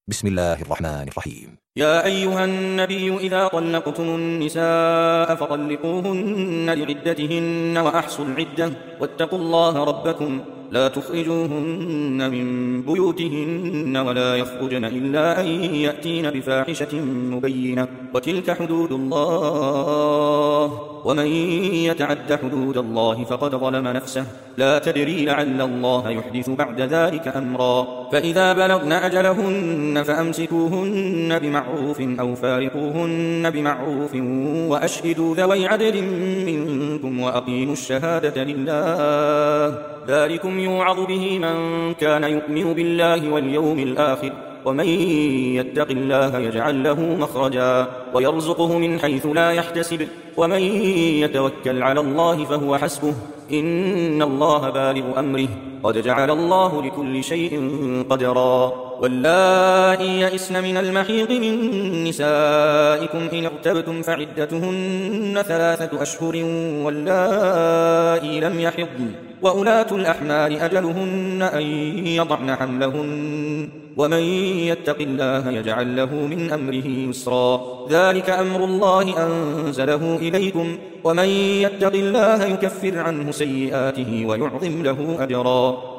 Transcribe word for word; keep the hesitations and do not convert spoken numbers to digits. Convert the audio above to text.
بسم الله الرحمن الرحيم. يا أيها النبي إذا طلقتم النساء فطلقوهن لعدتهن وأحصوا العدة واتقوا الله ربكم لا تخرجوهن من بيوتهن ولا يخرجن إلا أن يأتين بفاحشة مبينة وتلك حدود الله ومن يتعد حدود الله فقد ظلم نفسه لا تدري لعل الله يحدث بعد ذلك أمرا فإذا بلغن أجلهن فأمسكوهن بمعروف أو فارقوهن بمعروف وأشهدوا ذوي عدل منكم وأقيموا الشهادة لله ذلكم يوعظ به من كان يؤمن بالله واليوم الآخر ومن يتق الله يجعل له مخرجا ويرزقه من حيث لا يحتسب ومن يتوكل على الله فهو حسبه إن الله بالغ أمره قد جعل الله لكل شيء قدرا واللائي يئسن من المحيض من نسائكم إن ارتبتم فعدتهن ثلاثة أشهر واللائي لم يحضن وأولاة الأحمال أجلهن أن يضعن حملهن ومن يتق الله يجعل له من أمره يسرا ذلك أمر الله أنزله إليكم ومن يتق الله يكفر عنه سيئاته ويعظم له أجرا